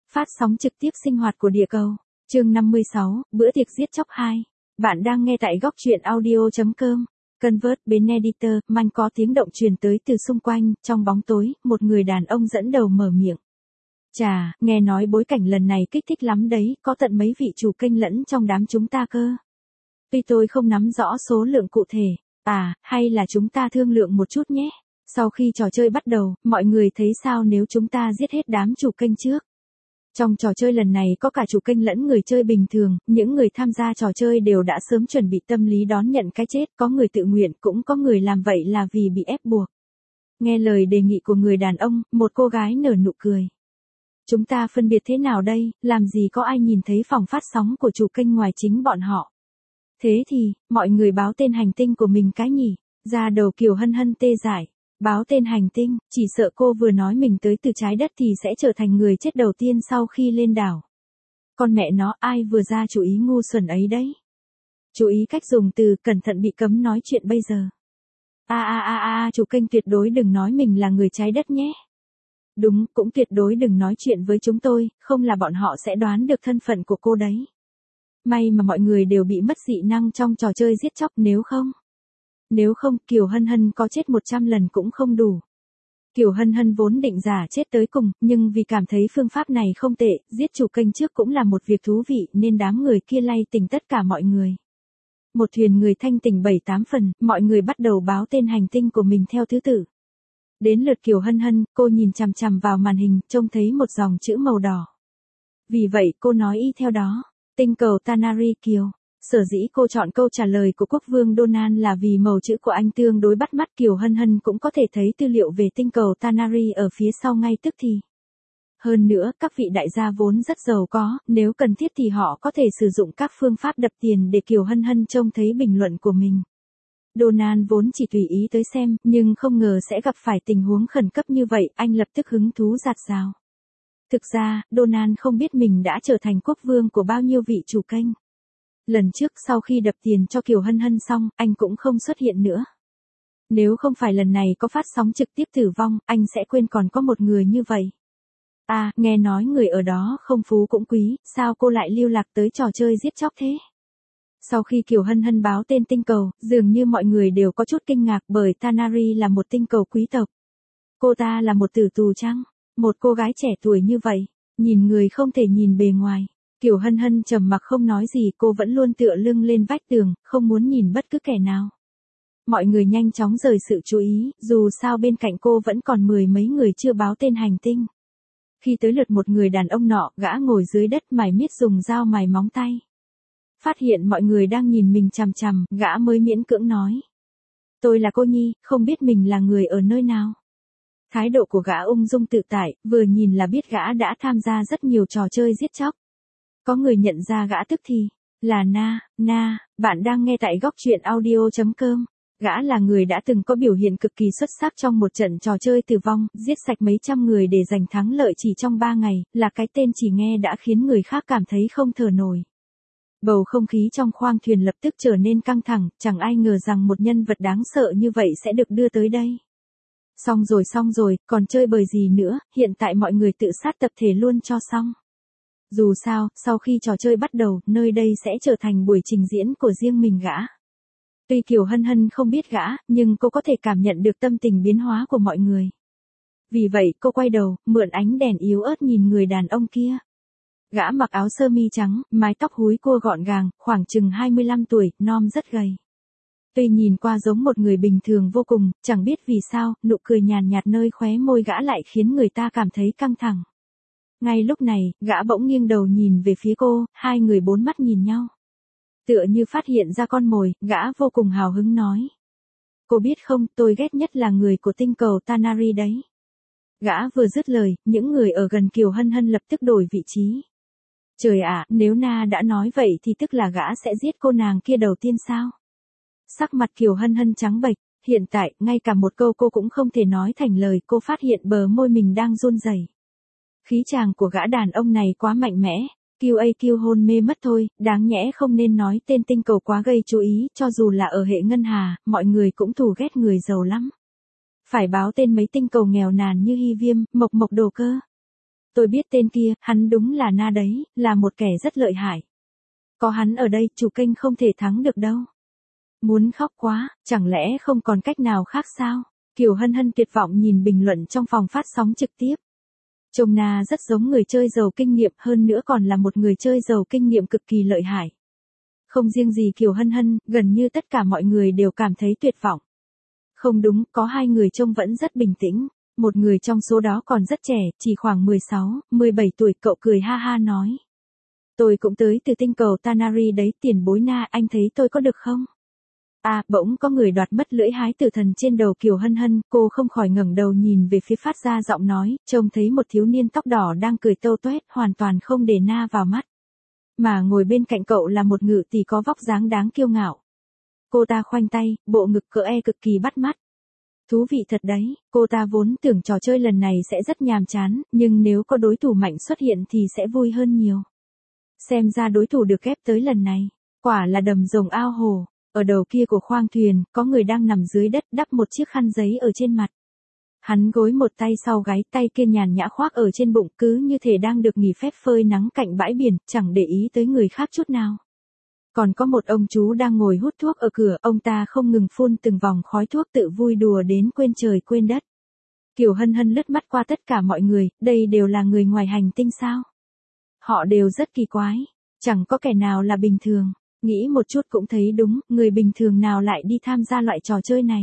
Phát sóng trực tiếp sinh hoạt của địa cầu. Chương 56, bữa tiệc giết chóc 2. Bạn đang nghe tại góc truyện audio.com. Convert Beneditor, manh có tiếng động truyền tới từ xung quanh, trong bóng tối, một người đàn ông dẫn đầu mở miệng. Chà, nghe nói bối cảnh lần này kích thích lắm đấy, có tận mấy vị chủ kênh lẫn trong đám chúng ta cơ. Tuy tôi không nắm rõ số lượng cụ thể, hay là chúng ta thương lượng một chút nhé. Sau khi trò chơi bắt đầu, mọi người thấy sao nếu chúng ta giết hết đám chủ kênh trước? Trong trò chơi lần này có cả chủ kênh lẫn người chơi bình thường, những người tham gia trò chơi đều đã sớm chuẩn bị tâm lý đón nhận cái chết, có người tự nguyện cũng có người làm vậy là vì bị ép buộc. Nghe lời đề nghị của người đàn ông, một cô gái nở nụ cười. Chúng ta phân biệt thế nào đây, làm gì có ai nhìn thấy phòng phát sóng của chủ kênh ngoài chính bọn họ. Thế thì, mọi người báo tên hành tinh của mình cái nhỉ, ra đầu Kiều Hân Hân tê dại. Báo tên hành tinh, chỉ sợ cô vừa nói mình tới từ trái đất thì sẽ trở thành người chết đầu tiên sau khi lên đảo. Con mẹ nó, ai vừa ra chú ý ngu xuẩn ấy đấy. Chú ý cách dùng từ, cẩn thận bị cấm nói chuyện bây giờ. Chủ kênh tuyệt đối đừng nói mình là người trái đất nhé. Đúng, cũng tuyệt đối đừng nói chuyện với chúng tôi, không là bọn họ sẽ đoán được thân phận của cô đấy. May mà mọi người đều bị mất dị năng trong trò chơi giết chóc, Nếu không, Kiều Hân Hân có chết 100 lần cũng không đủ. Kiều Hân Hân vốn định giả chết tới cùng, nhưng vì cảm thấy phương pháp này không tệ, giết chủ kênh trước cũng là một việc thú vị, nên đám người kia lay tỉnh tất cả mọi người. Một thuyền người thanh tỉnh 7-8 phần, mọi người bắt đầu báo tên hành tinh của mình theo thứ tự. Đến lượt Kiều Hân Hân, cô nhìn chằm chằm vào màn hình, trông thấy một dòng chữ màu đỏ. Vì vậy cô nói y theo đó, tinh cầu Tanari Kiều. Sở dĩ cô chọn câu trả lời của quốc vương Donald là vì màu chữ của anh tương đối bắt mắt. Kiều Hân Hân cũng có thể thấy tư liệu về tinh cầu Tanari ở phía sau ngay tức thì. Hơn nữa, các vị đại gia vốn rất giàu có, nếu cần thiết thì họ có thể sử dụng các phương pháp đập tiền để Kiều Hân Hân trông thấy bình luận của mình. Donald vốn chỉ tùy ý tới xem, nhưng không ngờ sẽ gặp phải tình huống khẩn cấp như vậy, anh lập tức hứng thú rạt rào. Thực ra, Donald không biết mình đã trở thành quốc vương của bao nhiêu vị chủ kênh. Lần trước sau khi đập tiền cho Kiều Hân Hân xong, anh cũng không xuất hiện nữa. Nếu không phải lần này có phát sóng trực tiếp tử vong, anh sẽ quên còn có một người như vậy. Nghe nói người ở đó không phú cũng quý, sao cô lại lưu lạc tới trò chơi giết chóc thế? Sau khi Kiều Hân Hân báo tên tinh cầu, dường như mọi người đều có chút kinh ngạc bởi Tanari là một tinh cầu quý tộc. Cô ta là một tử tù chăng? Một cô gái trẻ tuổi như vậy, nhìn người không thể nhìn bề ngoài. Kiều Hân Hân trầm mặc không nói gì, cô vẫn luôn tựa lưng lên vách tường, không muốn nhìn bất cứ kẻ nào. Mọi người nhanh chóng rời sự chú ý, dù sao bên cạnh cô vẫn còn 10 mấy người chưa báo tên hành tinh. Khi tới lượt một người đàn ông nọ, gã ngồi dưới đất mải miết dùng dao mài móng tay. Phát hiện mọi người đang nhìn mình chằm chằm, gã mới miễn cưỡng nói. Tôi là cô Nhi, không biết mình là người ở nơi nào. Thái độ của gã ung dung tự tại, vừa nhìn là biết gã đã tham gia rất nhiều trò chơi giết chóc. Có người nhận ra gã tức thì, là Na, bạn đang nghe tại góc truyện audio.com. Gã là người đã từng có biểu hiện cực kỳ xuất sắc trong một trận trò chơi tử vong, giết sạch mấy trăm người để giành thắng lợi chỉ trong 3 ngày, là cái tên chỉ nghe đã khiến người khác cảm thấy không thở nổi. Bầu không khí trong khoang thuyền lập tức trở nên căng thẳng, chẳng ai ngờ rằng một nhân vật đáng sợ như vậy sẽ được đưa tới đây. Xong rồi, còn chơi bời gì nữa, hiện tại mọi người tự sát tập thể luôn cho xong. Dù sao, sau khi trò chơi bắt đầu, nơi đây sẽ trở thành buổi trình diễn của riêng mình gã. Tuy Kiều Hân Hân không biết gã, nhưng cô có thể cảm nhận được tâm tình biến hóa của mọi người. Vì vậy, cô quay đầu, mượn ánh đèn yếu ớt nhìn người đàn ông kia. Gã mặc áo sơ mi trắng, mái tóc húi cua gọn gàng, khoảng chừng 25 tuổi, non rất gầy. Tuy nhìn qua giống một người bình thường vô cùng, chẳng biết vì sao, nụ cười nhàn nhạt nơi khóe môi gã lại khiến người ta cảm thấy căng thẳng. Ngay lúc này, gã bỗng nghiêng đầu nhìn về phía cô, hai người bốn mắt nhìn nhau. Tựa như phát hiện ra con mồi, gã vô cùng hào hứng nói. Cô biết không, tôi ghét nhất là người của tinh cầu Tanari đấy. Gã vừa dứt lời, những người ở gần Kiều Hân Hân lập tức đổi vị trí. Trời ạ, nếu Na đã nói vậy thì tức là gã sẽ giết cô nàng kia đầu tiên sao? Sắc mặt Kiều Hân Hân trắng bệch, hiện tại, ngay cả một câu cô cũng không thể nói thành lời, cô phát hiện bờ môi mình đang run rẩy. Khí chàng của gã đàn ông này quá mạnh mẽ, QAQ hôn mê mất thôi, đáng nhẽ không nên nói tên tinh cầu quá gây chú ý, cho dù là ở hệ ngân hà, mọi người cũng thù ghét người giàu lắm. Phải báo tên mấy tinh cầu nghèo nàn như Hy Viêm, Mộc Mộc Đồ cơ. Tôi biết tên kia, hắn đúng là Na đấy, là một kẻ rất lợi hại. Có hắn ở đây, chủ kênh không thể thắng được đâu. Muốn khóc quá, chẳng lẽ không còn cách nào khác sao? Kiều Hân Hân tuyệt vọng nhìn bình luận trong phòng phát sóng trực tiếp. Trông Na rất giống người chơi giàu kinh nghiệm, hơn nữa còn là một người chơi giàu kinh nghiệm cực kỳ lợi hại. Không riêng gì Kiều Hân Hân, gần như tất cả mọi người đều cảm thấy tuyệt vọng. Không đúng, có hai người trông vẫn rất bình tĩnh. Một người trong số đó còn rất trẻ, chỉ khoảng 16, 17 tuổi, cậu cười ha ha nói. Tôi cũng tới từ tinh cầu Tanari đấy, tiền bối Na, anh thấy tôi có được không? À, bỗng có người đoạt mất lưỡi hái tử thần trên đầu Kiều Hân Hân, cô không khỏi ngẩng đầu nhìn về phía phát ra giọng nói, trông thấy một thiếu niên tóc đỏ đang cười tâu tuét, hoàn toàn không để Na vào mắt. Mà ngồi bên cạnh cậu là một ngự tỷ có vóc dáng đáng kiêu ngạo. Cô ta khoanh tay, bộ ngực cỡ cực kỳ bắt mắt. Thú vị thật đấy, cô ta vốn tưởng trò chơi lần này sẽ rất nhàm chán, nhưng nếu có đối thủ mạnh xuất hiện thì sẽ vui hơn nhiều. Xem ra đối thủ được ghép tới lần này, quả là đầm rồng ao hồ. Ở đầu kia của khoang thuyền, có người đang nằm dưới đất đắp một chiếc khăn giấy ở trên mặt. Hắn gối một tay sau gáy, tay kia nhàn nhã khoác ở trên bụng, cứ như thể đang được nghỉ phép phơi nắng cạnh bãi biển, chẳng để ý tới người khác chút nào. Còn có một ông chú đang ngồi hút thuốc ở cửa, ông ta không ngừng phun từng vòng khói thuốc tự vui đùa đến quên trời quên đất. Kiều Hân Hân lướt mắt qua tất cả mọi người, đây đều là người ngoài hành tinh sao? Họ đều rất kỳ quái, chẳng có kẻ nào là bình thường. Nghĩ một chút cũng thấy đúng, người bình thường nào lại đi tham gia loại trò chơi này.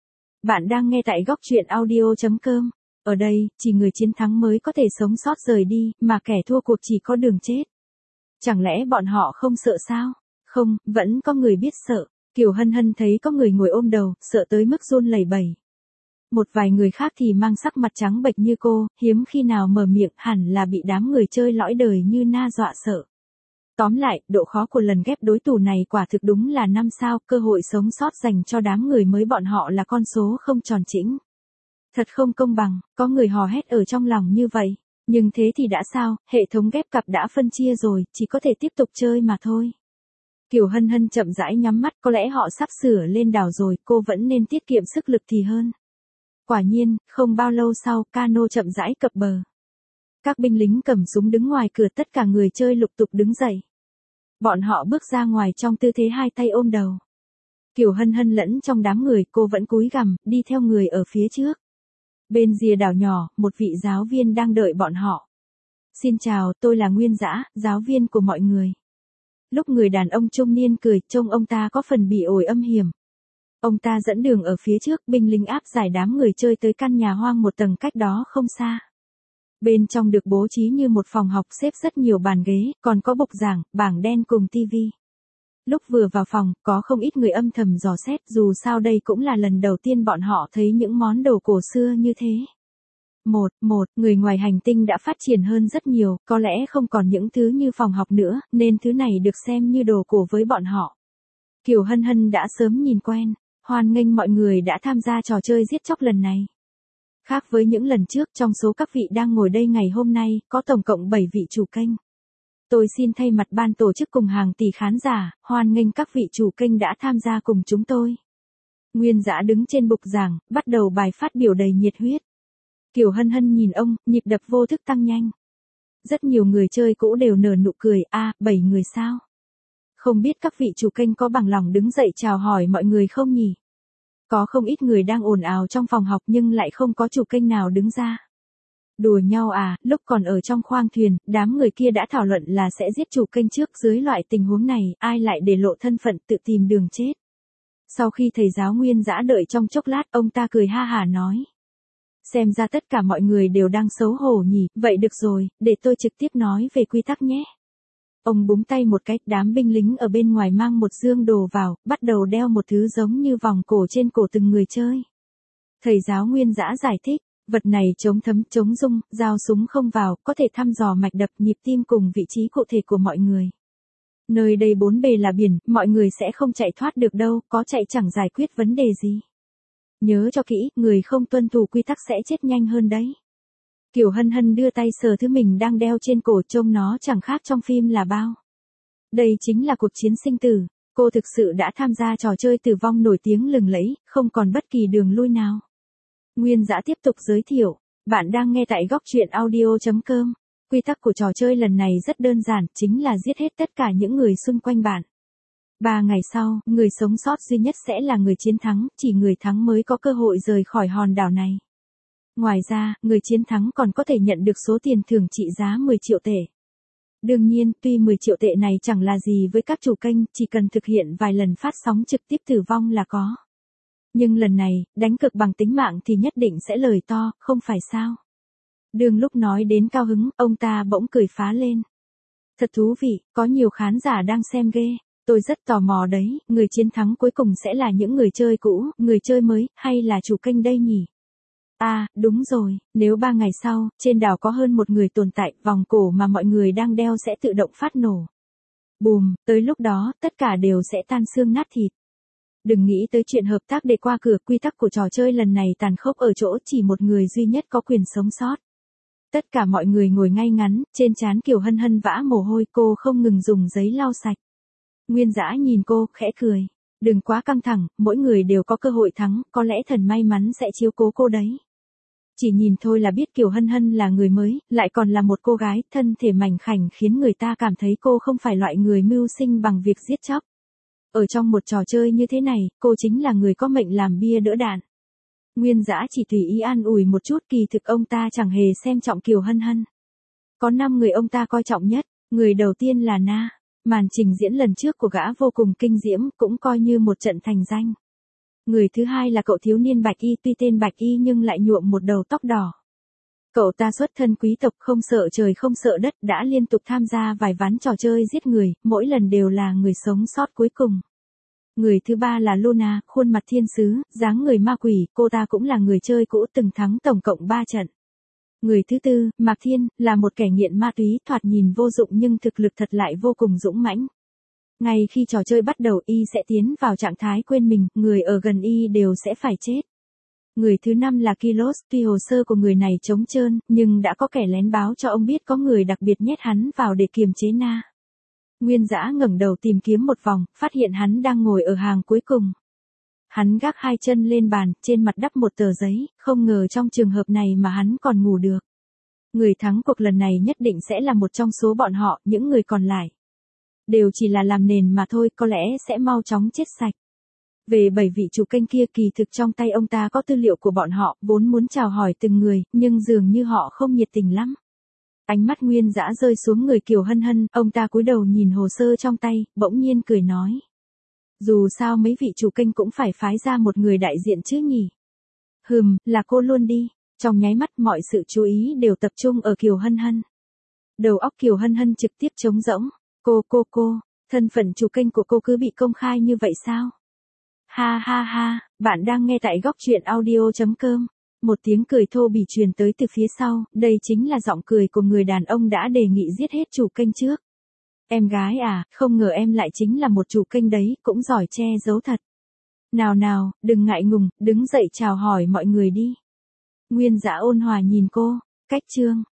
Bạn đang nghe tại góc truyện audio.com. Ở đây, chỉ người chiến thắng mới có thể sống sót rời đi, mà kẻ thua cuộc chỉ có đường chết. Chẳng lẽ bọn họ không sợ sao? Không, vẫn có người biết sợ. Kiều Hân Hân thấy có người ngồi ôm đầu, sợ tới mức run lẩy bẩy. Một vài người khác thì mang sắc mặt trắng bệch như cô, hiếm khi nào mở miệng, hẳn là bị đám người chơi lõi đời như Na dọa sợ. Tóm lại, độ khó của lần ghép đối thủ này quả thực đúng là 5 sao, cơ hội sống sót dành cho đám người mới bọn họ là con số không tròn chỉnh. Thật không công bằng, có người hò hét ở trong lòng như vậy. Nhưng thế thì đã sao, hệ thống ghép cặp đã phân chia rồi, chỉ có thể tiếp tục chơi mà thôi. Kiều Hân Hân chậm rãi nhắm mắt, có lẽ họ sắp sửa lên đảo rồi, cô vẫn nên tiết kiệm sức lực thì hơn. Quả nhiên, không bao lâu sau, cano chậm rãi cập bờ. Các binh lính cầm súng đứng ngoài cửa, tất cả người chơi lục tục đứng dậy. Bọn họ bước ra ngoài trong tư thế hai tay ôm đầu. Kiều Hân Hân lẫn trong đám người, cô vẫn cúi gằm, đi theo người ở phía trước. Bên rìa đảo nhỏ, một vị giáo viên đang đợi bọn họ. Xin chào, tôi là Nguyên Dã, giáo viên của mọi người. Lúc người đàn ông trung niên cười, trông ông ta có phần bị ổi âm hiểm. Ông ta dẫn đường ở phía trước, binh lính áp giải đám người chơi tới căn nhà hoang một tầng cách đó không xa. Bên trong được bố trí như một phòng học, xếp rất nhiều bàn ghế, còn có bục giảng, bảng đen cùng tivi. Lúc vừa vào phòng, có không ít người âm thầm dò xét, dù sao đây cũng là lần đầu tiên bọn họ thấy những món đồ cổ xưa như thế. Người ngoài hành tinh đã phát triển hơn rất nhiều, có lẽ không còn những thứ như phòng học nữa, nên thứ này được xem như đồ cổ với bọn họ. Kiều Hân Hân đã sớm nhìn quen, hoan nghênh mọi người đã tham gia trò chơi giết chóc lần này. Khác với những lần trước, trong số các vị đang ngồi đây ngày hôm nay, có tổng cộng 7 vị chủ kênh. Tôi xin thay mặt ban tổ chức cùng hàng tỷ khán giả, hoan nghênh các vị chủ kênh đã tham gia cùng chúng tôi. Nguyên Dã đứng trên bục giảng, bắt đầu bài phát biểu đầy nhiệt huyết. Kiều Hân Hân nhìn ông, nhịp đập vô thức tăng nhanh. Rất nhiều người chơi cũ đều nở nụ cười, 7 người sao? Không biết các vị chủ kênh có bằng lòng đứng dậy chào hỏi mọi người không nhỉ? Có không ít người đang ồn ào trong phòng học nhưng lại không có chủ kênh nào đứng ra. Đùa nhau lúc còn ở trong khoang thuyền, đám người kia đã thảo luận là sẽ giết chủ kênh trước, dưới loại tình huống này, ai lại để lộ thân phận tự tìm đường chết. Sau khi thầy giáo Nguyên Dã đợi trong chốc lát, ông ta cười ha hả nói. Xem ra tất cả mọi người đều đang xấu hổ nhỉ, vậy được rồi, để tôi trực tiếp nói về quy tắc nhé. Ông búng tay một cái, đám binh lính ở bên ngoài mang một dương đồ vào, bắt đầu đeo một thứ giống như vòng cổ trên cổ từng người chơi. Thầy giáo Nguyên Dã giải thích, vật này chống thấm, chống rung, dao súng không vào, có thể thăm dò mạch đập, nhịp tim cùng vị trí cụ thể của mọi người. Nơi đây bốn bề là biển, mọi người sẽ không chạy thoát được đâu, có chạy chẳng giải quyết vấn đề gì. Nhớ cho kỹ, người không tuân thủ quy tắc sẽ chết nhanh hơn đấy. Kiều Hân Hân đưa tay sờ thứ mình đang đeo trên cổ, trông nó chẳng khác trong phim là bao. Đây chính là cuộc chiến sinh tử, cô thực sự đã tham gia trò chơi tử vong nổi tiếng lừng lẫy, không còn bất kỳ đường lui nào. Nguyên Dã tiếp tục giới thiệu, Bạn đang nghe tại góc truyện audio.com. Quy tắc của trò chơi lần này rất đơn giản, chính là giết hết tất cả những người xung quanh bạn. 3 ngày sau, người sống sót duy nhất sẽ là người chiến thắng, chỉ người thắng mới có cơ hội rời khỏi hòn đảo này. Ngoài ra, người chiến thắng còn có thể nhận được số tiền thưởng trị giá 10 triệu tệ. Đương nhiên, tuy 10 triệu tệ này chẳng là gì với các chủ kênh, chỉ cần thực hiện vài lần phát sóng trực tiếp tử vong là có. Nhưng lần này, đánh cược bằng tính mạng thì nhất định sẽ lời to, không phải sao? Đường lúc nói đến cao hứng, ông ta bỗng cười phá lên. Thật thú vị, có nhiều khán giả đang xem ghê. Tôi rất tò mò đấy, người chiến thắng cuối cùng sẽ là những người chơi cũ, người chơi mới, hay là chủ kênh đây nhỉ? À, đúng rồi, nếu 3 ngày sau, trên đảo có hơn một người tồn tại, vòng cổ mà mọi người đang đeo sẽ tự động phát nổ. Bùm, tới lúc đó, tất cả đều sẽ tan xương nát thịt. Đừng nghĩ tới chuyện hợp tác để qua cửa, quy tắc của trò chơi lần này tàn khốc ở chỗ chỉ một người duy nhất có quyền sống sót. Tất cả mọi người ngồi ngay ngắn, trên trán Kiều Hân Hân vã mồ hôi, cô không ngừng dùng giấy lau sạch. Nguyên Dã nhìn cô, khẽ cười. Đừng quá căng thẳng, mỗi người đều có cơ hội thắng, có lẽ thần may mắn sẽ chiếu cố cô đấy. Chỉ nhìn thôi là biết Kiều Hân Hân là người mới, lại còn là một cô gái, thân thể mảnh khảnh khiến người ta cảm thấy cô không phải loại người mưu sinh bằng việc giết chóc. Ở trong một trò chơi như thế này, cô chính là người có mệnh làm bia đỡ đạn. Nguyên Dã chỉ tùy ý an ủi một chút, kỳ thực ông ta chẳng hề xem trọng Kiều Hân Hân. Có 5 người ông ta coi trọng nhất, người đầu tiên là Na. Màn trình diễn lần trước của gã vô cùng kinh diễm, cũng coi như một trận thành danh. Người thứ hai là cậu thiếu niên Bạch Y, tuy tên Bạch Y nhưng lại nhuộm một đầu tóc đỏ. Cậu ta xuất thân quý tộc, không sợ trời không sợ đất, đã liên tục tham gia vài ván trò chơi giết người, mỗi lần đều là người sống sót cuối cùng. Người thứ ba là Luna, khuôn mặt thiên sứ, dáng người ma quỷ, cô ta cũng là người chơi cũ từng thắng tổng cộng 3 trận. Người thứ tư, Mạc Thiên, là một kẻ nghiện ma túy, thoạt nhìn vô dụng nhưng thực lực thật lại vô cùng dũng mãnh. Ngay khi trò chơi bắt đầu y sẽ tiến vào trạng thái quên mình, người ở gần y đều sẽ phải chết. Người thứ năm là Kilos, tuy hồ sơ của người này trống trơn, nhưng đã có kẻ lén báo cho ông biết có người đặc biệt nhét hắn vào để kiềm chế Na. Nguyên Dã ngẩng đầu tìm kiếm một vòng, phát hiện hắn đang ngồi ở hàng cuối cùng. Hắn gác 2 chân lên bàn, trên mặt đắp một tờ giấy, không ngờ trong trường hợp này mà hắn còn ngủ được. Người thắng cuộc lần này nhất định sẽ là một trong số bọn họ, những người còn lại đều chỉ là làm nền mà thôi, có lẽ sẽ mau chóng chết sạch. Về 7 vị chủ kênh kia, kỳ thực trong tay ông ta có tư liệu của bọn họ, vốn muốn chào hỏi từng người, nhưng dường như họ không nhiệt tình lắm. Ánh mắt Nguyên Dã rơi xuống người Kiều Hân Hân, ông ta cúi đầu nhìn hồ sơ trong tay, bỗng nhiên cười nói. Dù sao mấy vị chủ kênh cũng phải phái ra một người đại diện chứ nhỉ. Là cô luôn đi. Trong nháy mắt mọi sự chú ý đều tập trung ở Kiều Hân Hân. Đầu óc Kiều Hân Hân trực tiếp trống rỗng. Cô, thân phận chủ kênh của cô cứ bị công khai như vậy sao? Ha, bạn đang nghe tại góc truyện audio.com. Một tiếng cười thô bỉ truyền tới từ phía sau, đây chính là giọng cười của người đàn ông đã đề nghị giết hết chủ kênh trước. Em gái à, không ngờ em lại chính là một chủ kênh đấy, cũng giỏi che giấu thật. Nào, đừng ngại ngùng, đứng dậy chào hỏi mọi người đi. Nguyên Dã ôn hòa nhìn cô, cách chương.